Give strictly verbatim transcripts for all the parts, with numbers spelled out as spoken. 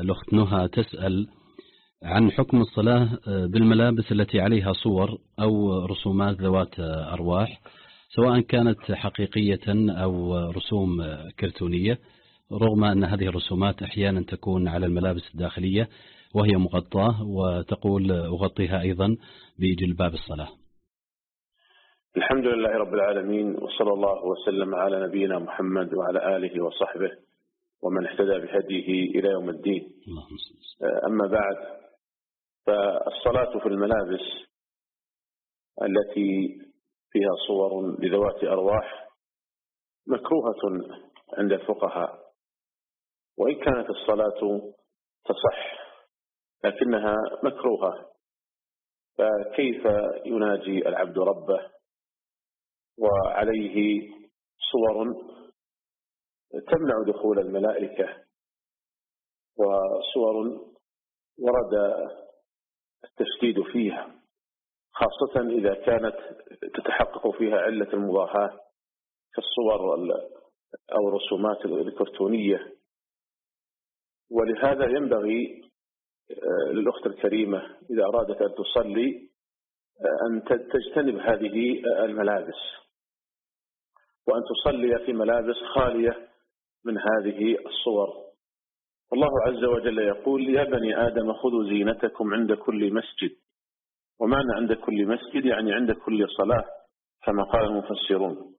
الأخت نهى تسأل عن حكم الصلاة بالملابس التي عليها صور أو رسومات ذوات أرواح، سواء كانت حقيقية أو رسوم كرتونية، رغم أن هذه الرسومات أحيانا تكون على الملابس الداخلية وهي مغطاة، وتقول أغطيها أيضا بجلباب الصلاة. الحمد لله رب العالمين، وصلى الله وسلم على نبينا محمد وعلى آله وصحبه ومن اهتدى بهديه إلى يوم الدين. أما بعد، فالصلاة في الملابس التي فيها صور لذوات أرواح مكروهة عند الفقهاء، وإن كانت الصلاة تصح لكنها مكروهة. فكيف يناجي العبد ربه وعليه صور تمنع دخول الملائكة، وصور ورد التشديد فيها، خاصة إذا كانت تتحقق فيها علة المضاهاة كالصور أو الرسومات الكرتونية. ولهذا ينبغي للأخت الكريمة إذا أرادت أن تصلي أن تجتنب هذه الملابس، وأن تصلي في ملابس خالية من هذه الصور. الله عز وجل يقول: يا بني آدم خذوا زينتكم عند كل مسجد. ومعنى عند كل مسجد يعني عند كل صلاة كما قال المفسرون.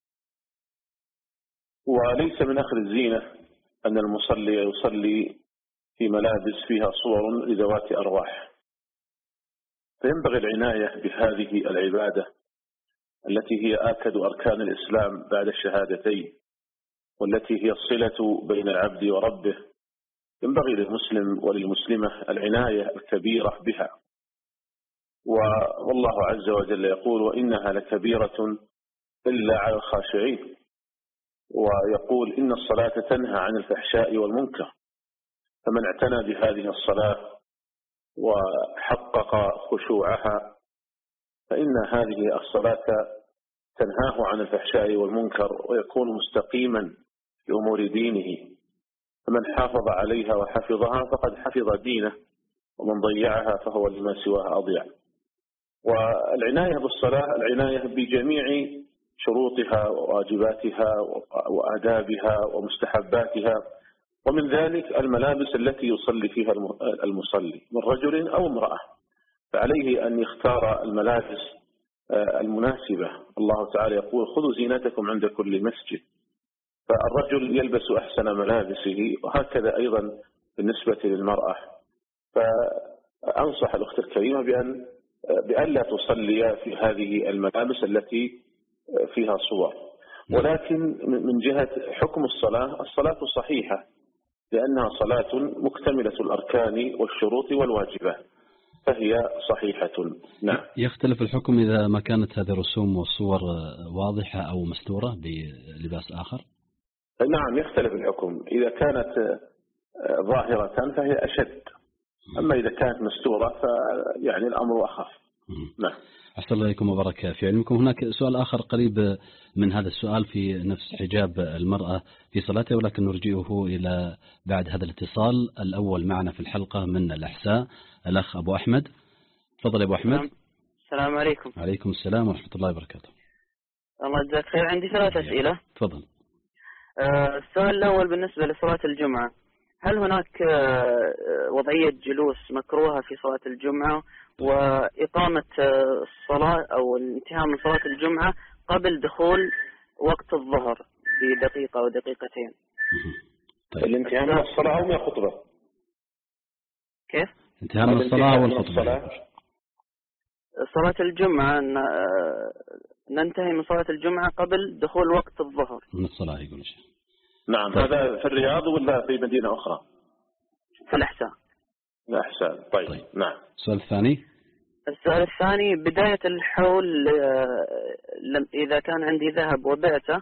وليس من أخذ الزينة أن المصلي يصلي في ملابس فيها صور لذوات أرواح، فينبغي العناية بهذه العبادة التي هي آكد أركان الإسلام بعد الشهادتين، والتي هي الصلة بين العبد وربه. ينبغي للمسلم وللمسلمة العناية الكبيرة بها. والله عز وجل يقول: وإنها لكبيرة إلا على الخاشعين. ويقول: إن الصلاة تنهى عن الفحشاء والمنكر. فمن اعتنى بهذه الصلاة وحقق خشوعها فإن هذه الصلاة تنهاه عن الفحشاء والمنكر، ويكون مستقيما في أمور دينه. فمن حافظ عليها وحفظها فقد حفظ دينه، ومن ضيعها فهو لما سواها أضيع. والعناية بالصلاة العناية بجميع شروطها وواجباتها وآدابها ومستحباتها، ومن ذلك الملابس التي يصلي فيها المصلي من رجل أو امرأة، فعليه أن يختار الملابس المناسبة. الله تعالى يقول: خذوا زينتكم عند كل مسجد. فالرجل يلبس أحسن ملابسه، وهكذا أيضا بالنسبة للمرأة. فأنصح الأخت الكريمة بأن بأن لا تصلي في هذه الملابس التي فيها صور. ولكن من جهة حكم الصلاة، الصلاة صحيحة لأنها صلاة مكتملة الأركان والشروط والواجبات، فهي صحيحة. نعم. يختلف الحكم إذا ما كانت هذه الرسوم والصور واضحة أو مستورة بلباس آخر؟ نعم، يختلف الحكم. إذا كانت ظاهرة فهي أشد، أما إذا كانت مستورة فيعني الأمر أخف. نعم. أحسن الله إليكم وبارك في علمكم. هناك سؤال آخر قريب من هذا السؤال في نفس حجاب المرأة في صلاتها، ولكن نرجئه إلى بعد هذا الاتصال. الأول معنا في الحلقة من الأحساء الأخ أبو أحمد. تفضل أبو أحمد. السلام عليكم. عليكم السلام ورحمة الله وبركاته. الله يجزاك خير. عندي ثلاث أسئلة. تفضل. آه السؤال الأول بالنسبة لصلاة الجمعة، هل هناك آه وضعية جلوس مكروهة في صلاة الجمعة، وإقامة آه الصلاة أو الانتهاء من صلاة الجمعة قبل دخول وقت الظهر بدقيقة أو دقيقتين؟ طيب. الانتهاء من الصلاة أو من الخطبة؟ كيف؟ انتهاء من الصلاة والخطبة. صلاة الجمعة ننتهي من صلاة الجمعة قبل دخول وقت الظهر من الصلاة يقول الشيخ. نعم. طيب. هذا في الرياض ولا في مدينة أخرى؟ في الأحساء. الأحساء. طيب. طيب. نعم. السؤال الثاني. السؤال الثاني، بداية الحول إذا كان عندي ذهب وبعته،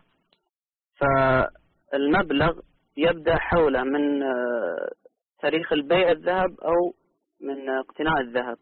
فالمبلغ يبدأ حوله من تاريخ البيع الذهب أو من اقتناء الذهب.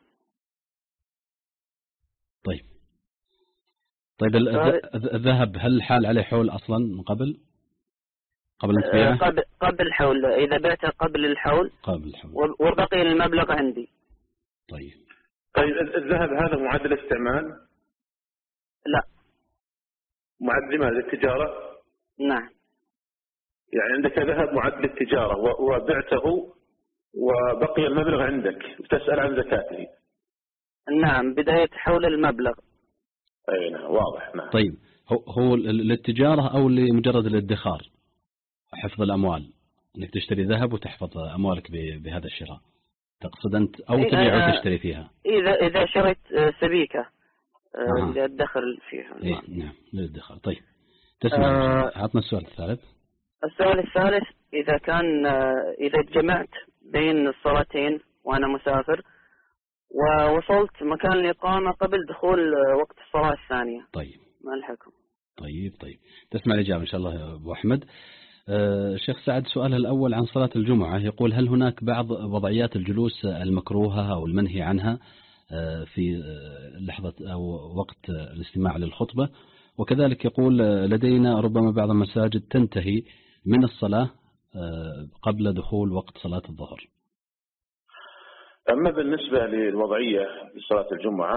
طيب. طيب الذهب هل حال عليه حول أصلا من قبل؟ قبل البيعة؟ قبل قبل الحول، إذا بعته قبل الحول قبل الحول وبقي المبلغ عندي. طيب طيب الذهب هذا معد للاستعمال؟ لا. معد لماذا؟ للتجارة؟ نعم. يعني عندك ذهب معد للتجارة وبعته وبقي المبلغ عندك وتسأل عن زكاته. نعم، بداية حول المبلغ. أي نعم، واضح. نعم. طيب هو هو للتجارة أو لمجرد الادخار، حفظ الأموال، أنك تشتري ذهب وتحفظ أموالك بهذا الشراء، تقصد أنت أو تبيع وتشتري فيها؟ إذا إذا شريت سبيكة آه. للدخل فيها. إيه نعم للدخل. طيب تسمع، عطنا السؤال الثالث. السؤال الثالث، إذا كان إذا جمعت بين الصلاتين وأنا مسافر ووصلت مكان الإقامة قبل دخول وقت الصلاة الثانية. طيب ما الحكم؟ طيب طيب تسمع الإجابة إن شاء الله يا أبو أحمد. أه شيخ سعد، سؤاله الأول عن صلاة الجمعة، يقول هل هناك بعض وضعيات الجلوس المكروهة أو المنهي عنها أه في لحظة أو وقت الاستماع للخطبة؟ وكذلك يقول لدينا ربما بعض المساجد تنتهي من الصلاة أه قبل دخول وقت صلاة الظهر. أما بالنسبة للوضعية لصلاة الجمعة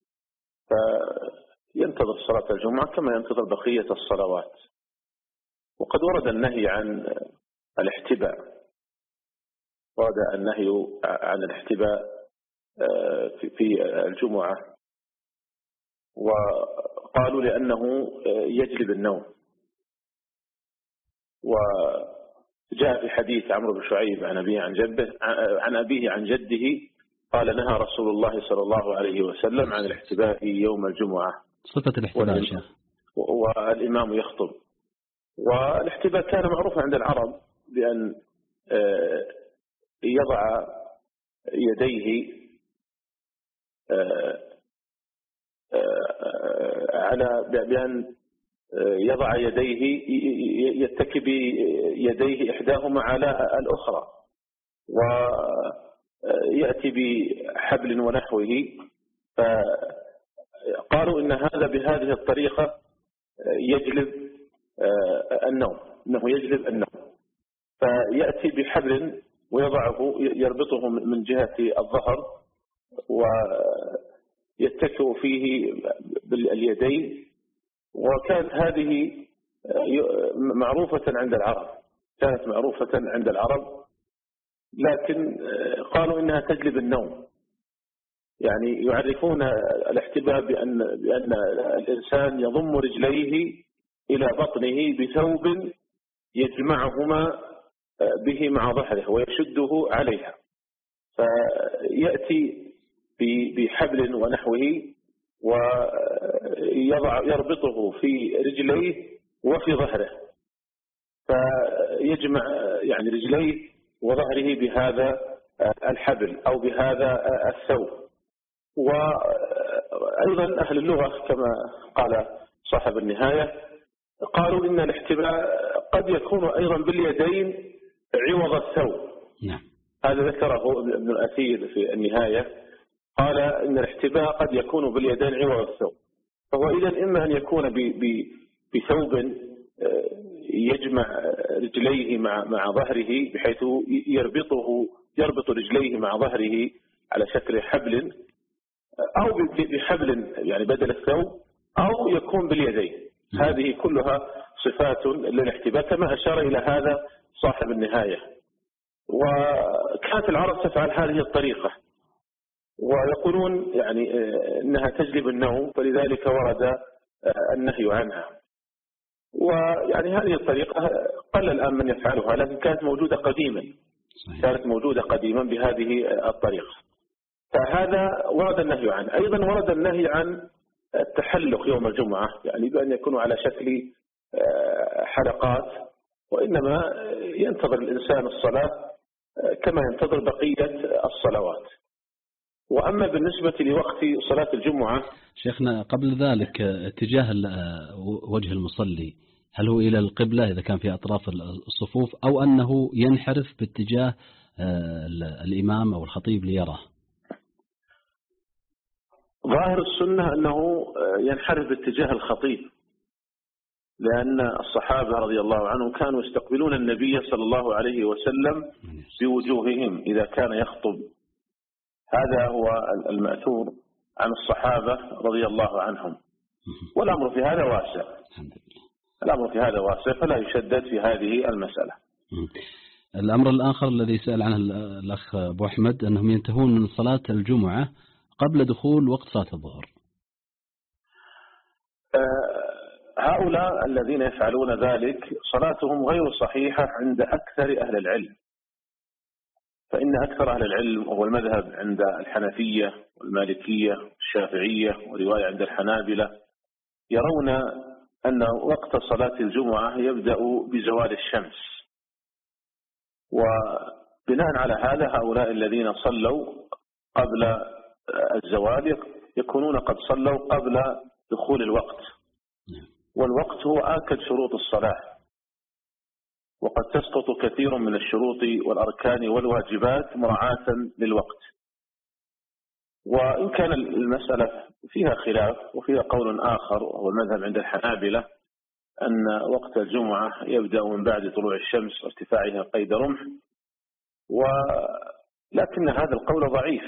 فينتظر صلاة الجمعة كما ينتظر بقية الصلوات، وقد ورد النهي عن الاحتباء، ورد النهي عن الاحتباء في الجمعة، وقالوا لأنه يجلب النوم. وجاء في حديث عمرو بن شعيب عن أبيه عن جده عن أبيه عن جده قال نهى رسول الله صلى الله عليه وسلم عن الاحتباء يوم الجمعة. صفة الاحتباء يا شيخ. والإمام يخطب. والاحتباء كان معروفا عند العرب بأن يضع يديه على بأن يضع يديه يتكي بيديه إحداهما على الأخرى ويأتي بحبل ونحوه، فقالوا إن هذا بهذه الطريقة يجلب النوم، إنه يجلب النوم، فيأتي بحبل ويضعه يربطه من جهة الظهر ويتكئ فيه باليدين. وكانت هذه معروفة عند العرب، كانت معروفة عند العرب، لكن قالوا إنها تجلب النوم، يعني يعرفون الاحتباء بأن بأن الإنسان يضم رجليه إلى بطنه بثوب يجمعهما به مع ظهره ويشده عليها، فيأتي بحبل ونحوه ويضع يربطه في رجليه وفي ظهره، فيجمع يعني رجليه وظهره بهذا الحبل أو بهذا الثوب. وأيضا أهل اللغة كما قال صاحب النهاية قالوا إن الاحتباء قد يكون أيضا باليدين عوض الثوب. نعم. هذا ذكره ابن الأثير في النهاية، قال إن الاحتباء قد يكون باليدين عوض الثوب، فهو إذن إما أن يكون بثوب يجمع رجليه مع مع ظهره بحيث يربطه يربط رجليه مع ظهره على شكل حبل، أو بحبل يعني بدل الثوب، أو يكون باليدين. هذه كلها صفات للاحتباء كما أشار إلى هذا صاحب النهاية. وكانت العرب تفعل هذه الطريقة ويقولون يعني إنها تجلب النوم، فلذلك ورد النهي عنها. ويعني هذه الطريقة قل الآن من يفعلها، لكن كانت موجودة قديما، كانت موجودة قديما بهذه الطريقة، فهذا ورد النهي عنه. أيضا ورد النهي عن التحلق يوم الجمعة، يعني بأن يكونوا على شكل حلقات، وإنما ينتظر الإنسان الصلاة كما ينتظر بقية الصلوات. وأما بالنسبة لوقت صلاة الجمعة شيخنا، قبل ذلك اتجاه وجه المصلي هل هو إلى القبلة إذا كان في أطراف الصفوف، أو أنه ينحرف باتجاه الإمام أو الخطيب ليراه؟ ظاهر السنة أنه ينحرف باتجاه الخطيب، لأن الصحابة رضي الله عنهم كانوا يستقبلون النبي صلى الله عليه وسلم بوجوههم إذا كان يخطب. هذا هو المأثور عن الصحابة رضي الله عنهم، والأمر في هذا واسع. الأمر في هذا واسع فلا يشدد في هذه المسألة. الأمر الآخر الذي سأل عنه الأخ أبو أحمد أنهم ينتهون من صلاة الجمعة قبل دخول وقت صلاة الظهر. هؤلاء الذين يفعلون ذلك صلاتهم غير صحيحة عند أكثر أهل العلم، فإن أكثر أهل العلم هو المذهب عند الحنفية والمالكية والشافعية ورواية عند الحنابلة يرون أن وقت صلاة الجمعة يبدأ بزوال الشمس، وبناء على هذا هؤلاء الذين صلوا قبل الزوال يكونون قد صلوا قبل دخول الوقت، والوقت هو آكد شروط الصلاة، وقد تسقط كثير من الشروط والأركان والواجبات مراعاة للوقت. وإن كان المسألة فيها خلاف وفيها قول آخر وهو المذهب عند الحنابلة أن وقت الجمعة يبدأ من بعد طلوع الشمس وارتفاعها قيد رمح، ولكن هذا القول ضعيف.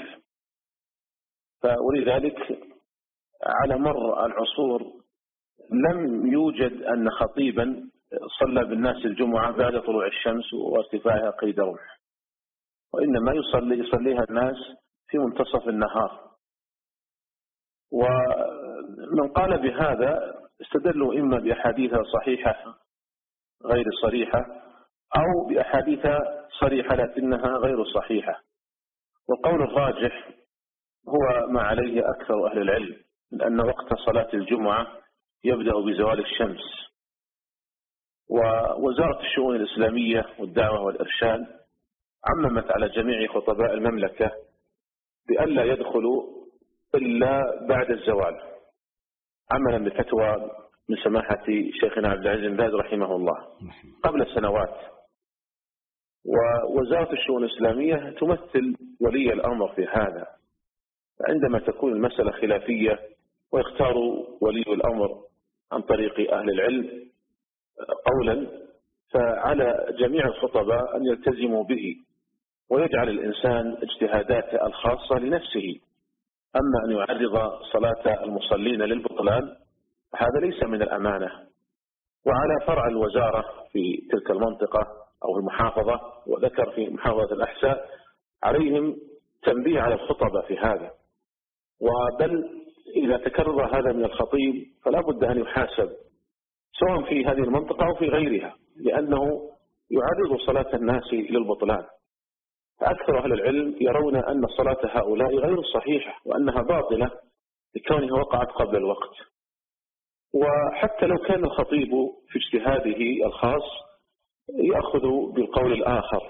ولذلك على مر العصور لم يوجد أن خطيبا صلى بالناس الجمعة بعد طلوع الشمس وارتفاعها قيد رمح، وإنما يصلي يصليها الناس في منتصف النهار. ومن قال بهذا استدلوا إما بأحاديث صحيحة غير صريحة أو بأحاديث صريحة لكنها غير صحيحة. والقول الراجح هو ما عليه أكثر أهل العلم، لأن وقت صلاة الجمعة يبدأ بزوال الشمس. ووزارة الشؤون الإسلامية والدعوة والإرشاد عممت على جميع خطباء المملكة بألا يدخلوا إلا بعد الزوال، عملا بفتوى من سماحة شيخنا عبد العزيز بن باز رحمه الله قبل سنوات. ووزارة الشؤون الإسلامية تمثل ولي الأمر في هذا، عندما تكون المسألة خلافية ويختار ولي الأمر عن طريق أهل العلم قولا، فعلى جميع الخطباء أن يلتزموا به ويجعل الإنسان اجتهاداته الخاصة لنفسه. أما أن يعرض صلاة المصلين للبطلان هذا ليس من الأمانة. وعلى فرع الوزارة في تلك المنطقة أو المحافظة، وذكر في محافظة الأحساء، عليهم تنبيه على الخطبة في هذا. وبل إذا تكرر هذا من الخطيب فلا بد أن يحاسب سواء في هذه المنطقة أو في غيرها، لأنه يعرض صلاة الناس للبطلان. فأكثر أهل العلم يرون أن صلاة هؤلاء غير صحيحة وأنها باطلة لكونها وقعت قبل الوقت. وحتى لو كان الخطيب في اجتهاده الخاص يأخذ بالقول الآخر،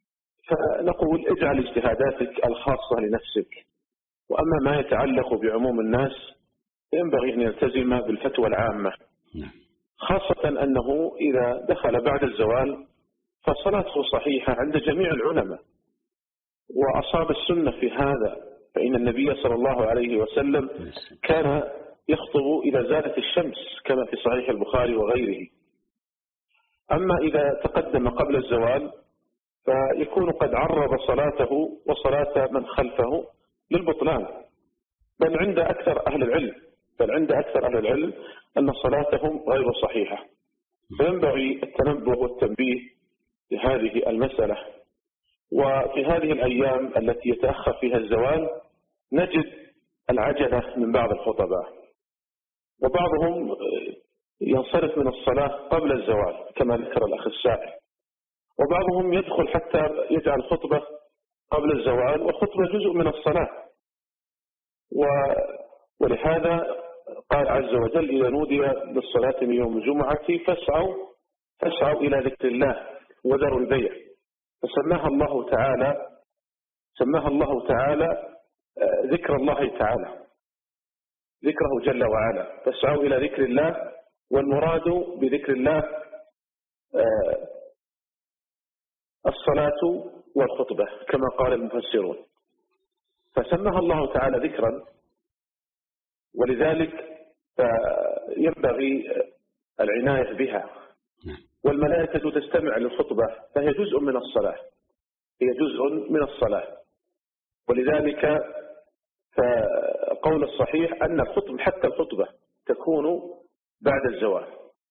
فنقول اجعل اجتهاداتك الخاصة لنفسك، وأما ما يتعلق بعموم الناس ينبغي أن يلتزم بالفتوى العامة، خاصة أنه إذا دخل بعد الزوال فصلاته صحيحة عند جميع العلماء وأصاب السنة في هذا، فإن النبي صلى الله عليه وسلم كان يخطب إذا زالت الشمس كما في صحيح البخاري وغيره. أما إذا تقدم قبل الزوال فيكون قد عرض صلاته وصلاة من خلفه للبطلان، بل عند أكثر أهل العلم بل عند أكثر أهل العلم أن صلاتهم غير صحيحة. فينبغي التنبه والتنبيه لهذه المسألة. وفي هذه الأيام التي يتأخر فيها الزوال نجد العجلة من بعض الخطباء، وبعضهم ينصرف من الصلاة قبل الزوال كما ذكر الأخ السائل، وبعضهم يدخل حتى يجعل خطبة قبل الزوال والخطبة جزء من الصلاة. ولهذا قال عز وجل إذا نودي للصلاة من يوم الجمعة فاسعوا فاسعوا إلى ذكر الله وذروا البيع، فسماها الله تعالى سماها الله تعالى ذكر الله تعالى، ذكره جل وعلا، فاسعوا إلى ذكر الله. والمراد بذكر الله الصلاة والخطبة كما قال المفسرون، فسماها الله تعالى ذكرا. ولذلك ينبغي العناية بها. والملائكة تستمع للخطبة فهي جزء من الصلاة، هي جزء من الصلاة. ولذلك فقول الصحيح أن الخطبة حتى الخطبة تكون بعد الزوال.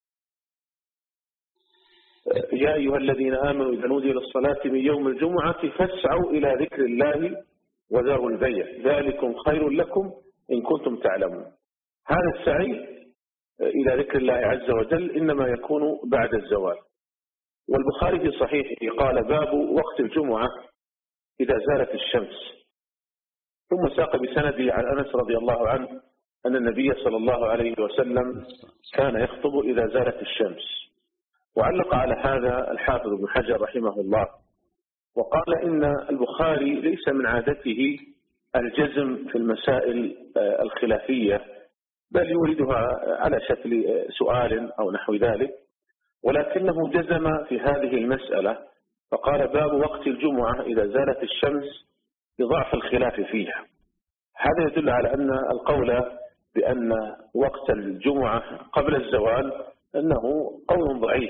يا أيها الذين آمنوا إذا نودي للصلاة من يوم الجمعة فاسعوا إلى ذكر الله وذروا البيع ذلكم خير لكم إن كنتم تعلمون. هذا السعي إلى ذكر الله عز وجل إنما يكون بعد الزوال. والبخاري في صحيحه قال باب وقت الجمعة إذا زالت الشمس، ثم ساق بسنده عن أنس رضي الله عنه أن النبي صلى الله عليه وسلم كان يخطب إذا زالت الشمس. وعلق على هذا الحافظ ابن حجر رحمه الله وقال إن البخاري ليس من عادته الجزم في المسائل الخلافية، بل يوردها على شكل سؤال أو نحو ذلك، ولكنه جزم في هذه المسألة فقال باب وقت الجمعة إذا زالت الشمس لضعف الخلاف فيها. هذا يدل على أن القول بأن وقت الجمعة قبل الزوال أنه قول ضعيف.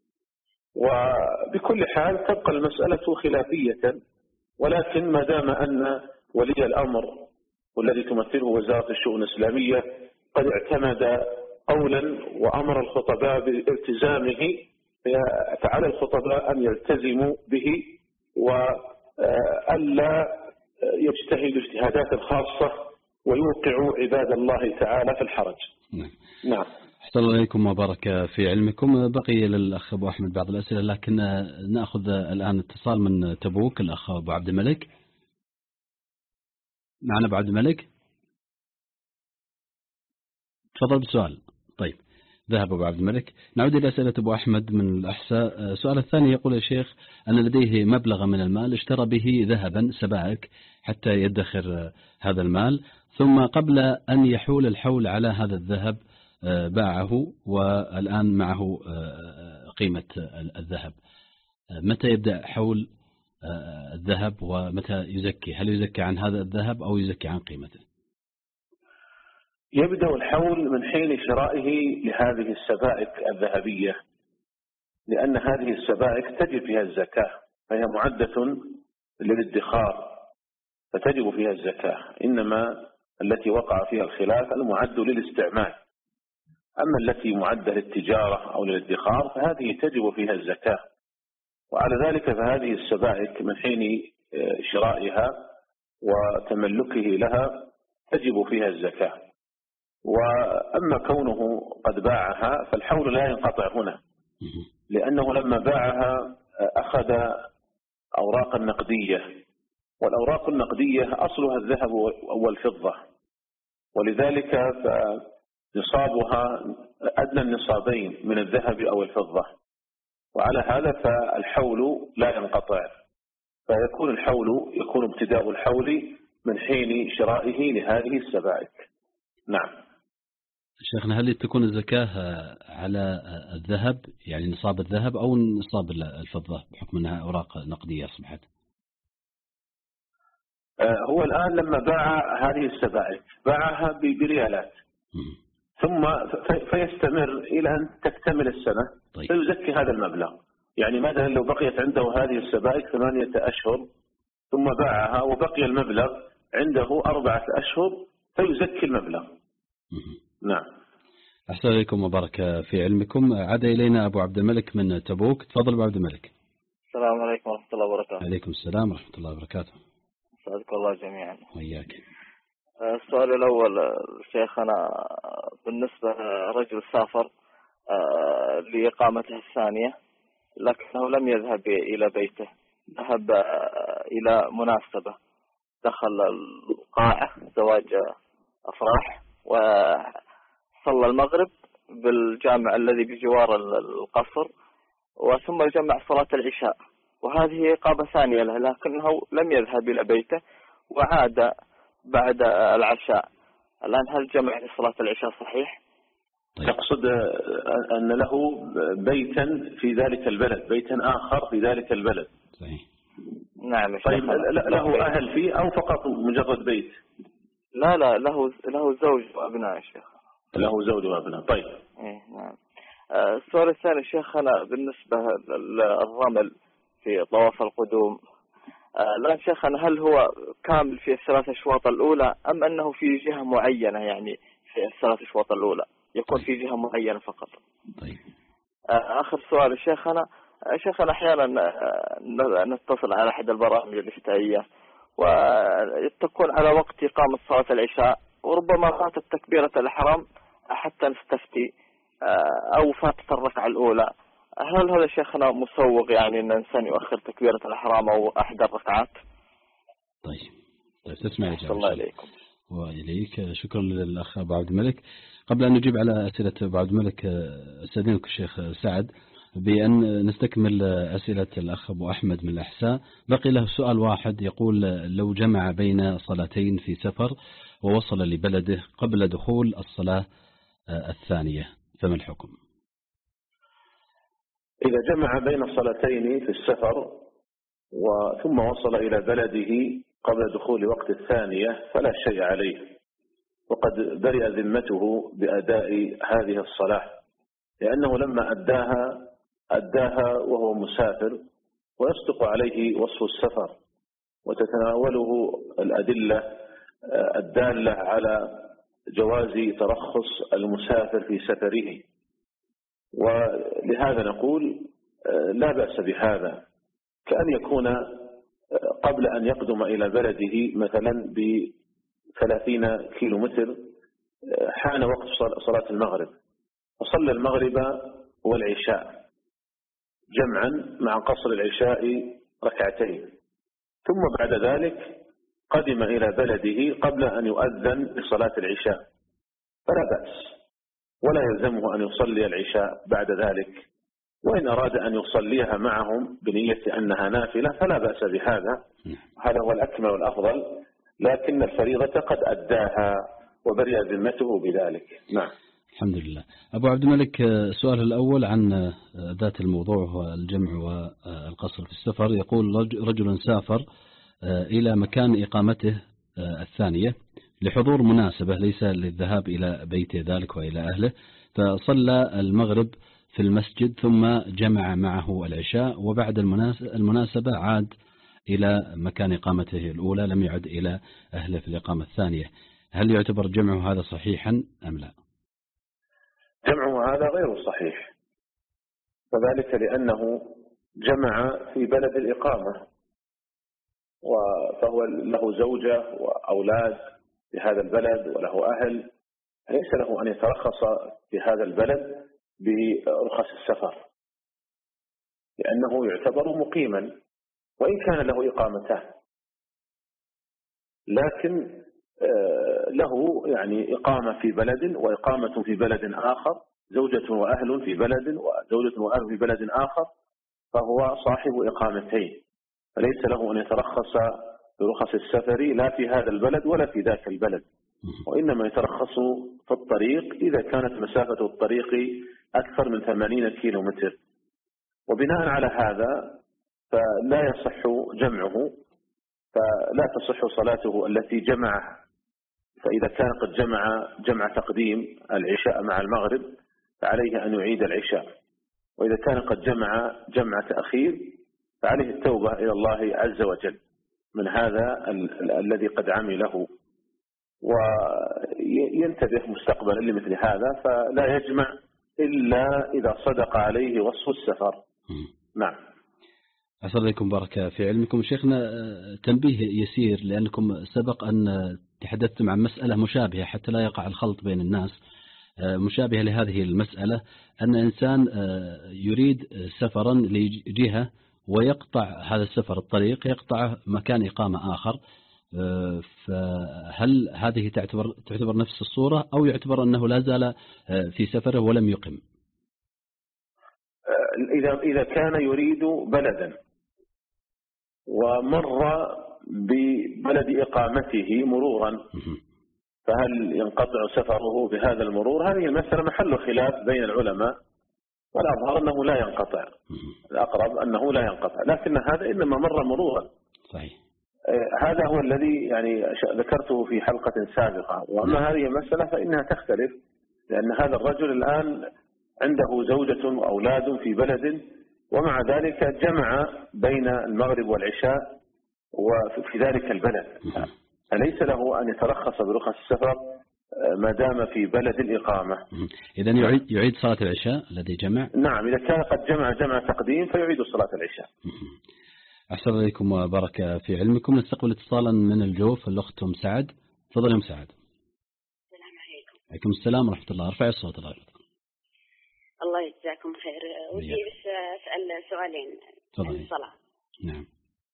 وبكل حال تبقى المسألة خلافية، ولكن ما دام أن ولي الأمر والذي تمثله وزارة الشؤون الإسلامية قد اعتمد قولا وأمر الخطباء بالالتزامه، فعلى الخطباء أن يلتزموا به وألا يجتهدوا اجتهادات خاصة ويوقعوا عباد الله تعالى في الحرج. نعم. نعم. أحسن الله إليكم وبارك في علمكم. بقي للأخ أبو أحمد بعض الأسئلة، لكن نأخذ الآن اتصال من تبوك. الأخ أبو عبد الملك معنا. أبو عبد الملك تفضل بالسؤال. طيب ذهب أبو عبد الملك. نعود إلى أسئلة أبو أحمد من الأحساء. السؤال الثاني يقول يا شيخ أن لديه مبلغ من المال اشترى به ذهبا سبائك حتى يدخر هذا المال، ثم قبل أن يحول الحول على هذا الذهب باعه والآن معه قيمة الذهب. متى يبدأ حول الذهب ومتى يزكي؟ هل يزكي عن هذا الذهب أو يزكي عن قيمته؟ يبدأ الحول من حين شرائه لهذه السبائك الذهبية، لأن هذه السبائك تجب فيها الزكاة، فهي معدة للادخار فتجب فيها الزكاة. إنما التي وقع فيها الخلاف المعد للاستعمال، أما التي معدة للتجارة أو للادخار فهذه تجب فيها الزكاة. وعلى ذلك فهذه السبائك من حين شرائها وتملكه لها تجب فيها الزكاة. وأما كونه قد باعها فالحول لا ينقطع هنا، لأنه لما باعها أخذ أوراقا نقدية، والأوراق النقدية أصلها الذهب والفضة، ولذلك فنصابها أدنى النصابين من الذهب أو الفضة، وعلى هذا فالحول لا ينقطع، فيكون الحول يكون ابتداء الحول من حين شرائه لهذه السبائك. نعم. شيخنا هل تكون الزكاة على الذهب يعني نصاب الذهب أو نصاب الفضة بحكم أنها أوراق نقدية أصبحت؟ هو الآن لما باع هذه السبائك باعها بريالات ثم فيستمر إلى أن تكتمل السنة. طيب. فيزكي هذا المبلغ. يعني مثلا لو بقيت عنده هذه السبائك ثمانية أشهر ثم باعها وبقي المبلغ عنده أربعة أشهر فيزكي المبلغ. نعم. أحسن إليكم وبارك في علمكم. عاد إلينا أبو عبد الملك من تبوك. تفضل أبو عبد الملك. السلام عليكم ورحمة الله وبركاته. عليكم السلام ورحمة الله وبركاته. أسعدك الله جميعا. وإياك. السؤال الأول شيخنا بالنسبة لرجل سافر لإقامته الثانية لكنه لم يذهب إلى بيته، ذهب إلى مناسبة، دخل القاعة زواج أفراح وصلى المغرب بالجامع الذي بجوار القصر، وثم جمع صلاة العشاء، وهذه إقامة ثانية له، لكنه لم يذهب إلى بيته وعاد بعد العشاء. الآن هل جمع صلاة العشاء صحيح؟ تقصد أن له بيتا في ذلك البلد، بيتا آخر في ذلك البلد؟ صحيح. نعم. طيب له أهل فيه أو فقط مجرد بيت؟ لا لا له له زوج وأبناء يا شيخ. له زوج وأبناء. طيب. إيه نعم. السؤال الثاني شيخنا بالنسبة للرمل في طواف القدوم، الآن شيخنا هل هو كامل في الثلاث أشواط الأولى أم أنه في جهة معينة، يعني في الثلاث أشواط الأولى يكون في جهة معينة فقط؟ طيب. آخر سؤال شيخنا، شيخنا أحيانا نتصل على أحد البرامج الافتائية وتكون على وقت إقامة صلاة العشاء وربما فاتت تكبيرة الإحرام حتى نستفتي أو فاتت الركعة الأولى، هل هذا شيخنا مسوغ يعني أن الإنسان يؤخر تكبيرة الإحرام أو أحد الركعات؟ طيب طيب تسمع إجابة. الله عليكم. وإليك. شكرا للأخ أبو عبد الملك. قبل أن نجيب على أسئلة أبو عبد الملك أستاذنك الشيخ سعد بأن نستكمل أسئلة الأخ أبو أحمد من الأحساء. بقي له سؤال واحد يقول: لو جمع بين صلاتين في سفر ووصل لبلده قبل دخول الصلاة الثانية فما الحكم؟ إذا جمع بين الصلاتين في السفر وثم وصل إلى بلده قبل دخول وقت الثانية فلا شيء عليه، وقد برئ ذمته بأداء هذه الصلاة، لأنه لما أداها أداها وهو مسافر، ويصدق عليه وصف السفر وتتناوله الأدلة الدالة على جواز ترخص المسافر في سفره، ولهذا نقول لا بأس بهذا، كأن يكون قبل أن يقدم إلى بلده مثلا بثلاثين كيلو متر حان وقت صلاة المغرب، وصلى المغرب والعشاء جمعا مع قصر العشاء ركعتين، ثم بعد ذلك قدم إلى بلده قبل أن يؤذن لصلاة العشاء، فلا بأس، ولا يلزمه أن يصلي العشاء بعد ذلك، وإن أراد أن يصليها معهم بنية أنها نافلة فلا بأس بهذا، هذا هو الأكمل والأفضل، لكن الفريضة قد أداها وبرئ ذمته بذلك. نعم. الحمد لله. أبو عبد الملك، السؤال الأول عن ذات الموضوع هو الجمع والقصر في السفر. يقول: رجل سافر إلى مكان إقامته الثانية لحضور مناسبة ليس للذهاب إلى بيته ذلك وإلى أهله، فصلى المغرب في المسجد ثم جمع معه العشاء، وبعد المناسبة عاد إلى مكان إقامته الأولى، لم يعد إلى أهله في الإقامة الثانية، هل يعتبر جمعه هذا صحيحا أم لا؟ جمعه هذا غير صحيح، وذلك لأنه جمع في بلد الإقامة، فهو له زوجة وأولاد في هذا البلد وله أهل، ليس له أن يترخص في هذا البلد برخص السفر، لأنه يعتبر مقيما وإن كان له إقامتان، لكن له يعني إقامة في بلد وإقامة في بلد آخر، زوجة وأهل في بلد وزوجة وأهل في بلد آخر، فهو صاحب إقامتين، فليس له أن يترخص برخص السفر لا في هذا البلد ولا في ذاك البلد، وإنما يترخص في الطريق إذا كانت مسافة الطريق أكثر من ثمانين كيلو متر، وبناء على هذا فلا يصح جمعه، فلا تصح صلاته التي جمع، فإذا كان قد جمع جمع تقديم العشاء مع المغرب فعليه أن يعيد العشاء، وإذا كان قد جمع جمع تأخير فعليه التوبة إلى الله عز وجل من هذا ال ال الذي قد عمله، وينتبه مستقبلا لمثل هذا، فلا يجمع إلا إذا صدق عليه وصف السفر. نعم. أسأل عليكم بارك في علمكم. شيخنا، تنبيه يسير، لأنكم سبق أن تحدثتم عن مسألة مشابهة حتى لا يقع الخلط بين الناس، مشابهة لهذه المسألة، أن إنسان يريد سفرا لجهة ويقطع هذا السفر الطريق يقطع مكان إقامة آخر، فهل هذه تعتبر تعتبر نفس الصورة أو يعتبر أنه لا زال في سفره ولم يقم؟ إذا إذا كان يريد بلدا ومر ببلد إقامته مرورا، فهل ينقطع سفره بهذا المرور؟ هذه المسألة محل خلاف بين العلماء، والأظهر أنه لا ينقطع، الأقرب أنه لا ينقطع، لكن هذا إنما مر مرورا. صحيح. هذا هو الذي يعني ذكرته في حلقة سابقة، وأما هذه المسألة فإنها تختلف، لأن هذا الرجل الآن عنده زوجة وأولاد في بلد ومع ذلك جمع بين المغرب والعشاء وفي ذلك البلد، أليس له أن يترخص برخص السفر ما دام في بلد الإقامة؟ إذن يعيد, يعيد صلاة العشاء الذي جمع؟ نعم، إذا كان قد جمع جمع تقديم فيعيد صلاة العشاء. أحسن عليكم وبارك في علمكم. نستقبل اتصالا من الجوف الأخت أم سعد. تفضل يا أم سعد. السلام عليكم. عليكم السلام ورحمة الله. ارفعي الصوت الله يرضى. الله يجزاكم خير. ودي بس أسأل سؤالين عن الصلاة. نعم.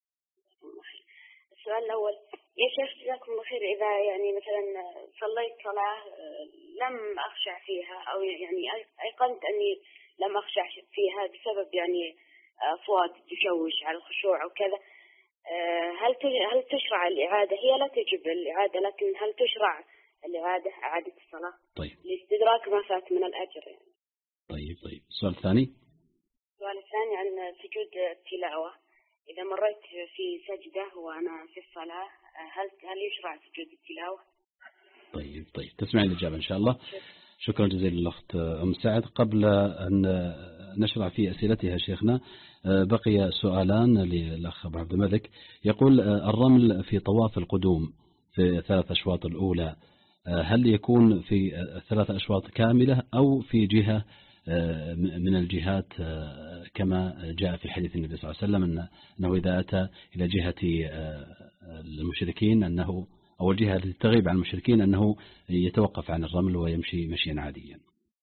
السؤال الأول يا شيخ جزاكم الله خير، إذا يعني مثلا صليت صلاة لم أخشع فيها أو يعني أيقنت أني لم أخشع فيها بسبب يعني أصوات تشوش على الخشوع وكذا، هل هل تشرع الإعادة؟ هي لا تجب الإعادة، لكن هل تشرع الإعادة إعادة الصلاة؟ طيب. لاستدراك ما فات من الأجر يعني. طيب طيب. السؤال الثاني. السؤال الثاني عن سجود التلاوة، إذا مريت في سجدة وأنا في الصلاة هل هل يشرع سجود التلاوة؟ طيب طيب. تسمعين الإجابة إن شاء الله. شكرا جزيلا للأخت أم سعد. قبل أن نشرع في أسئلتها شيخنا بقي سؤالان للأخ أبو عبد الملك. يقول الرمل في طواف القدوم في الثلاث أشواط الأولى هل يكون في الثلاث أشواط كاملة أو في جهة من الجهات كما جاء في حديث النبي صلى الله عليه وسلم أنه إذا أتى إلى جهة المشركين أنه أو الجهة التي تغيب عن المشركين أنه يتوقف عن الرمل ويمشي مشيا عاديا؟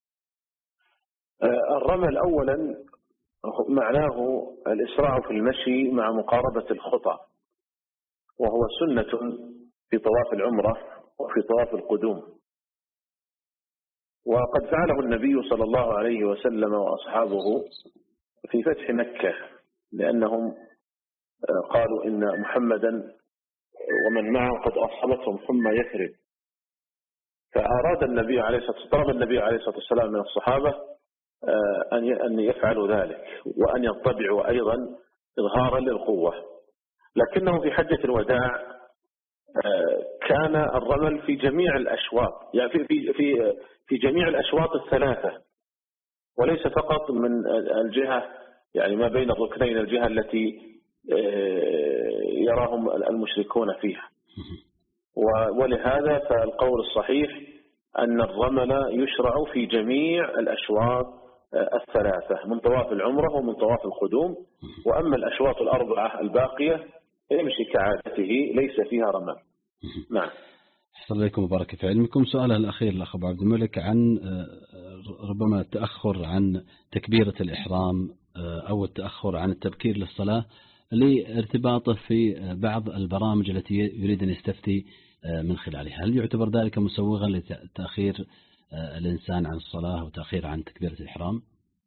الرمل أولا معناه الإسراع في المشي مع مقاربة الخطى، وهو سنة في طواف العمرة وفي طواف القدوم، وقد فعله النبي صلى الله عليه وسلم وأصحابه في فتح مكة، لأنهم قالوا إن محمدا ومن معه قد أصابتهم حمى يثرب، فأراد النبي عليه الصلاة والسلام طلب النبي عليه الصلاة والسلام من الصحابة أن يفعلوا ذلك وأن يطبعوا أيضا إظهارا للقوة. لكنه في حجة الوداع كان الرمل في جميع الأشواط، يعني في في في في جميع الأشواط الثلاثة، وليس فقط من الجهة يعني ما بين الركنين، الجهة التي يراهم المشركون فيها. ولهذا فالقول الصحيح أن الرمل يشرع في جميع الأشواط الثلاثة من طواف العمرة ومن طواف القدوم، وأما الأشواط الأربعة الباقية يمشي كعادته ليس فيها رمل. نعم. أحسن عليكم وبارك في علمكم. سؤالها الأخير الأخ أبو عبد الملك عن ربما التأخر عن تكبيرة الإحرام أو التأخر عن التبكير للصلاة لارتباطه في بعض البرامج التي يريد أن يستفتي من خلالها، هل يعتبر ذلك مسوغا لتأخير الإنسان عن الصلاة وتأخير عن تكبيرة الإحرام؟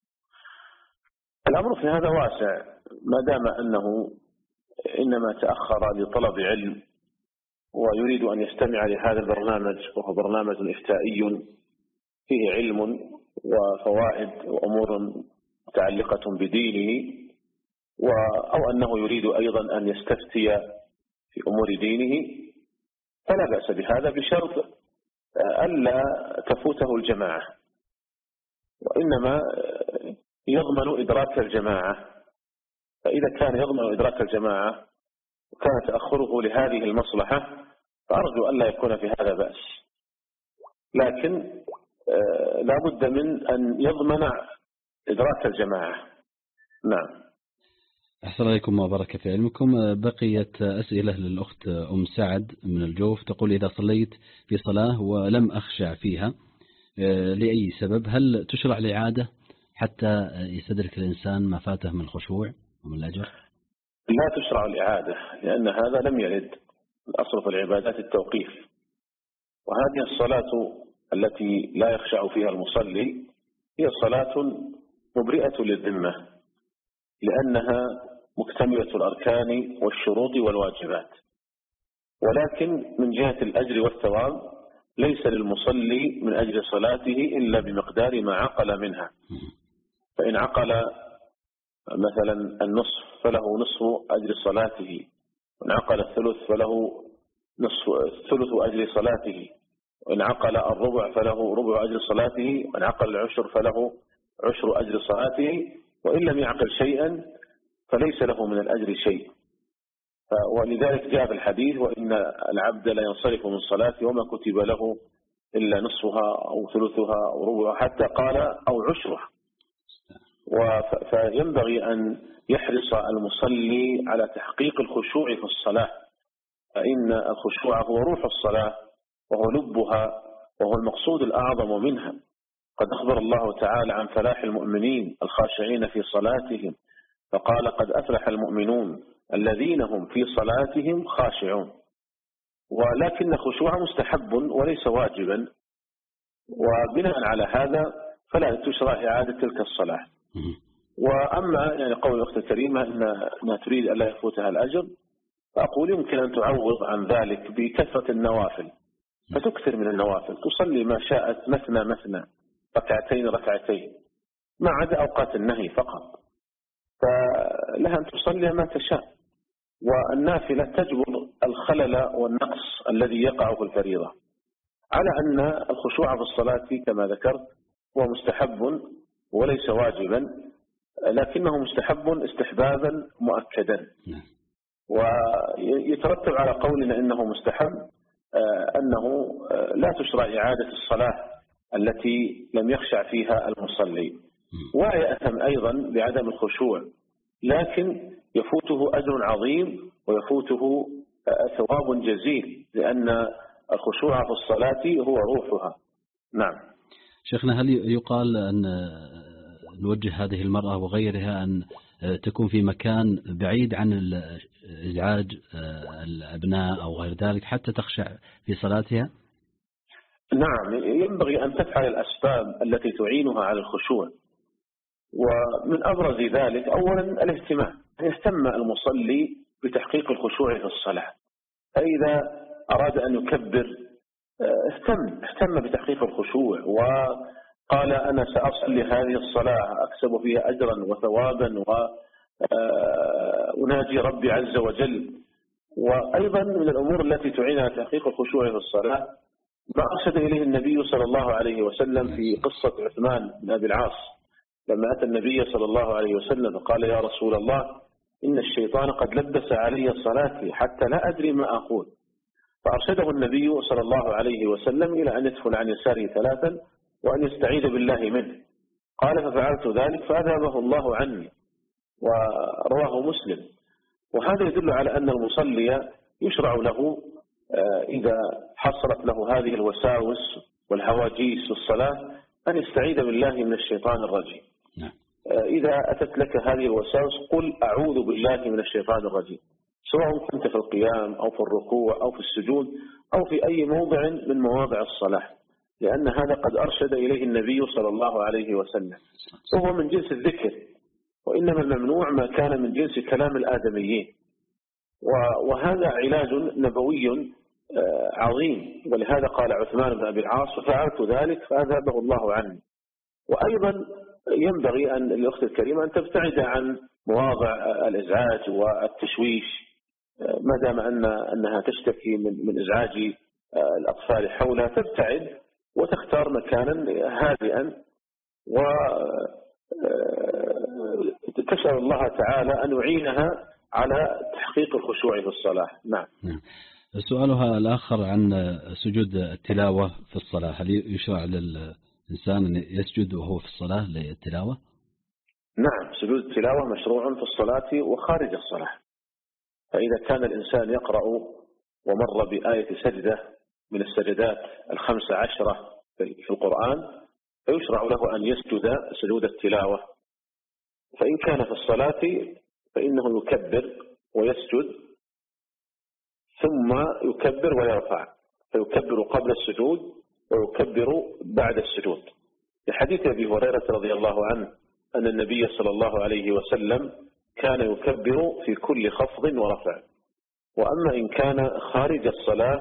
الأمر في هذا واسع، ما دام أنه إنما تأخر لطلب علم ويريد أن يستمع لهذا البرنامج، وهو برنامج إفتائي فيه علم وفوائد وأمور متعلقة بدينه، أو أنه يريد أيضا أن يستفتي في أمور دينه، فلا بأس بهذا بشرط ألا تفوته الجماعة، وإنما يضمن إدراك الجماعة. فإذا كان يضمن إدراك الجماعة وكان تأخره لهذه المصلحة فأرجو ألا يكون في هذا بأس، لكن لا بد من أن يضمن إدراك الجماعة. نعم. أحسن عليكم وبارك في علمكم. بقيت أسئلة للأخت أم سعد من الجوف. تقول إذا صليت في صلاة ولم أخشع فيها لأي سبب هل تشرع الإعادة حتى يستدرك الإنسان ما فاته من الخشوع ومن الأجر؟ لا تشرع الإعادة، لأن هذا لم يرد. الأصل في العبادات التوقيف، وهذه الصلاة التي لا يخشع فيها المصلي هي صلاة مبرئة للذمة، لأنها مكتملة الأركان والشروط والواجبات، ولكن من جهة الأجر والثواب ليس للمصلي من أجل صلاته إلا بمقدار ما عقل منها. فإن عقل مثلا النصف فله نصف أجر صلاته، وإن عقل الثلث فله نصف ثلث أجر صلاته، وإن عقل الربع فله ربع أجر صلاته، وإن عقل العشر فله عشر أجر صلاته، وإن لم يعقل شيئا فليس له من الأجر شيء. ولذلك جاء في الحديث: وإن العبد لا ينصرف من صلاته وما كتب له إلا نصفها أو ثلثها أو ربعها، حتى قال أو عشرها. فينبغي أن يحرص المصلي على تحقيق الخشوع في الصلاة، فإن الخشوع هو روح الصلاة وهو لبها وهو المقصود الأعظم منها. قد أخبر الله تعالى عن فلاح المؤمنين الخاشعين في صلاتهم، فقال: قد أفلح المؤمنون الذين هم في صلاتهم خاشعون. ولكن الخشوع مستحب وليس واجبا، وبناء على هذا فلا تشرع إعادة تلك الصلاة. وأما يعني قول الأخت الكريمة أنها تريد أن لا يفوتها الأجر، فأقول يمكن أن تعوض عن ذلك بكثرة النوافل، فتكثر من النوافل، تصلي ما شاءت مثنى مثنى، ركعتين ركعتين، ما عدا أوقات النهي فقط، فلها أن تصلي ما تشاء. والنافلة تجبر الخلل والنقص الذي يقع في الفريضة، على أن الخشوع في الصلاة كما ذكرت هو مستحب وليس واجبا، لكنه مستحب استحبابا مؤكدا. ويترتب على قولنا إنه مستحب أنه لا تشرع إعادة الصلاة التي لم يخشع فيها المصلي، ويأثم أيضا بعدم الخشوع، لكن يفوته أجر عظيم ويفوته ثواب جزيل، لأن الخشوع في الصلاة هو روحها. نعم شيخنا، هل يقال أن نوجه هذه المرأة وغيرها أن تكون في مكان بعيد عن إزعاج الأبناء أو غير ذلك حتى تخشع في صلاتها؟ نعم، ينبغي أن تفعل الأسباب التي تعينها على الخشوع، ومن أبرز ذلك أولا الاهتمام، يهتم المصلي بتحقيق الخشوع في الصلاة، فإذا أراد أن يكبر اهتم اهتم بتحقيق الخشوع، وقال: أنا سأصلي هذه الصلاة أكسب فيها أجرا وثوابا وأناجي ربي عز وجل. وأيضا من الأمور التي تعين على تحقيق الخشوع في الصلاة ما أرشد إليه النبي صلى الله عليه وسلم في قصة عثمان بن أبي العاص، لما أتى النبي صلى الله عليه وسلم فقال: يا رسول الله، إن الشيطان قد لبس علي صلاتي حتى لا أدري ما أقول. فأرشده النبي صلى الله عليه وسلم إلى أن يدخل عن يساره ثلاثا وأن يستعيذ بالله منه. قال: ففعلت ذلك فأذهبه الله عني، ورواه مسلم. وهذا يدل على أن المصلي يشرع له إذا حصلت له هذه الوساوس والهواجيس في الصلاة أن يستعيذ بالله من الشيطان الرجيم. إذا أتت لك هذه الوساوس قل: أعوذ بالله من الشيطان الرجيم، سواء كنت في القيام أو في الركوع أو في السجود أو في أي موضع من مواضع الصلاة، لأن هذا قد أرشد إليه النبي صلى الله عليه وسلم، وهو من جنس الذكر، وإنما الممنوع ما كان من جنس كلام الآدميين. وهذا علاج نبوي عظيم، ولهذا قال عثمان بن أبي العاص: ففعلت ذلك فأذهبه الله عني. وأيضا ينبغي أن الأخت الكريمة أن تبتعد عن مواضع الإزعاج والتشويش، ما دام أن أنها تشتكي من من إزعاج الأطفال حولها، تبتعد وتختار مكانا هادئا، وتسأل الله تعالى أن يعينها على تحقيق الخشوع في الصلاة. نعم. سؤالها الآخر عن سجود التلاوة في الصلاة، هل يشرع للإنسان أن يسجد وهو في الصلاة للتلاوة؟ نعم، سجود التلاوة مشروع في الصلاة وخارج الصلاة. فإذا كان الإنسان يقرأ ومر بآية سجدة من السجدات الخمس عشرة في القرآن، فيشرع له أن يسجد سجود التلاوة. فإن كان في الصلاة فإنه يكبر ويسجد ثم يكبر ويرفع، فيكبر قبل السجود ويكبر بعد السجود، لحديث أبي هريرة رضي الله عنه أن النبي صلى الله عليه وسلم كان يكبر في كل خفض ورفع. وأما إن كان خارج الصلاة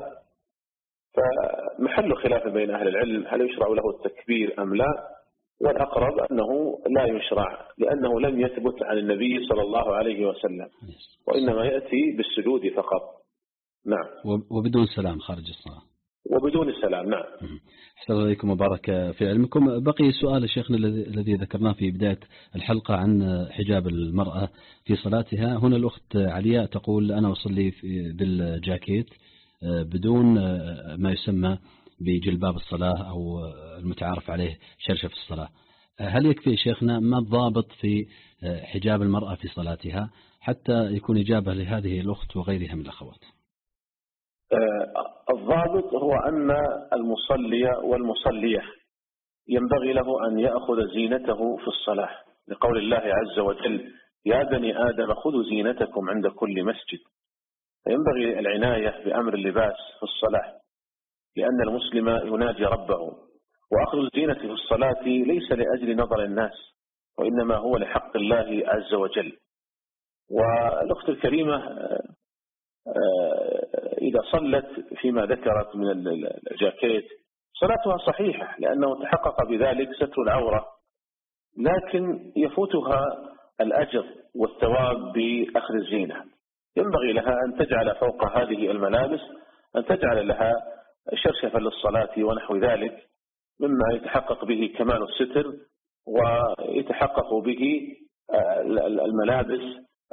فمحل خلاف بين أهل العلم هل يشرع له التكبير أم لا، والأقرب أنه لا يشرع، لأنه لم يثبت عن النبي صلى الله عليه وسلم، وإنما يأتي بالسجود فقط. نعم. وبدون سلام خارج الصلاة. وبدون سلام. نعم. أحسن الله إليكم وبارك في علمكم. بقي سؤال شيخنا الذي ذكرناه في بداية الحلقة عن حجاب المرأة في صلاتها. هنا الأخت علياء تقول أنا أصلي بالجاكيت بدون ما يسمى بجلباب الصلاة أو المتعارف عليه شرشف الصلاة، هل يكفي شيخنا؟ ما الضابط في حجاب المرأة في صلاتها حتى يكون إجابة لهذه الأخت وغيرها من الأخوات؟ الضابط هو أن المصلي والمصلية ينبغي له أن يأخذ زينته في الصلاة، لقول الله عز وجل يا بني آدم خذوا زينتكم عند كل مسجد. فينبغي العناية بأمر اللباس في الصلاة، لأن المسلم يناجي ربه، وأخذ الزينة في الصلاة ليس لأجل نظر الناس، وإنما هو لحق الله عز وجل. والأخت الكريمة إذا صلت فيما ذكرت من الجاكيت صلاتها صحيحة، لأنه تحقق بذلك ستر العورة، لكن يفوتها الأجر والثواب بأخذ الزينة. ينبغي لها أن تجعل فوق هذه الملابس أن تجعل لها شرشفا للصلاة ونحو ذلك، مما يتحقق به كمال الستر ويتحقق به الملابس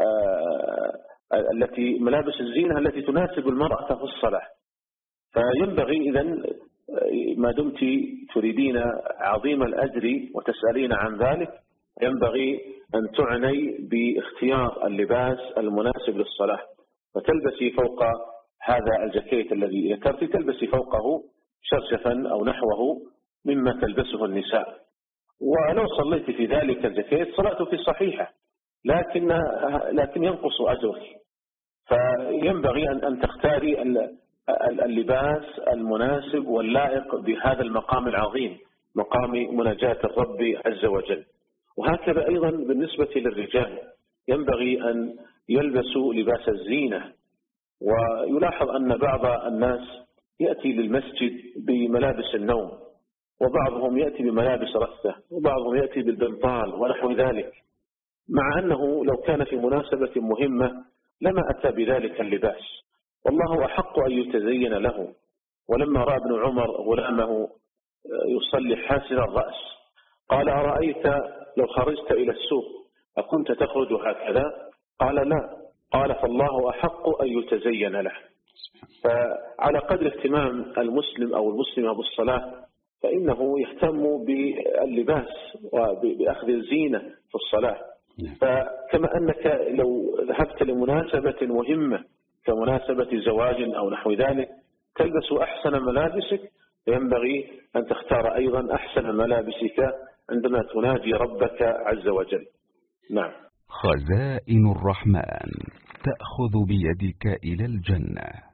التي ملابس الزينة التي تناسب المرأة في الصلاة. فينبغي إذن ما دمت تريدين عظيم الأجر وتسألين عن ذلك، ينبغي أن تعني باختيار اللباس المناسب للصلاة، فتلبسي فوق هذا الجاكيت الذي ذكرت تلبسي فوقه شرشفا أو نحوه مما تلبسه النساء. ولو صليت في ذلك الجاكيت صلاتك صحيحة، لكن لكن ينقص أجرك. فينبغي أن أن تختاري اللباس المناسب واللائق بهذا المقام العظيم، مقام مناجاة الرب عز وجل. وهكذا أيضا بالنسبة للرجال ينبغي أن يلبسوا لباس الزينة. ويلاحظ أن بعض الناس يأتي للمسجد بملابس النوم، وبعضهم يأتي بملابس رثة، وبعضهم يأتي بالبنطال ونحو ذلك، مع أنه لو كان في مناسبة مهمة لما أتى بذلك اللباس، والله أحق أن يتزين له. ولما رأى ابن عمر غلامه يصلي حاسر الرأس قال أرأيت لو خرجت إلى السوق أكنت تخرج هكذا؟ قال لا. قال فالله أحق أن يتزين له. فعلى قدر اهتمام المسلم أو المسلمة بالصلاة فإنه يهتم باللباس وبأخذ الزينة في الصلاة. فكما أنك لو ذهبت لمناسبة مهمة كمناسبة زواج أو نحو ذلك تلبس أحسن ملابسك، ينبغي أن تختار أيضا أحسن ملابسك عندما تناجي ربك عز وجل. نعم. خزائن الرحمن تأخذ بيدك إلى الجنة.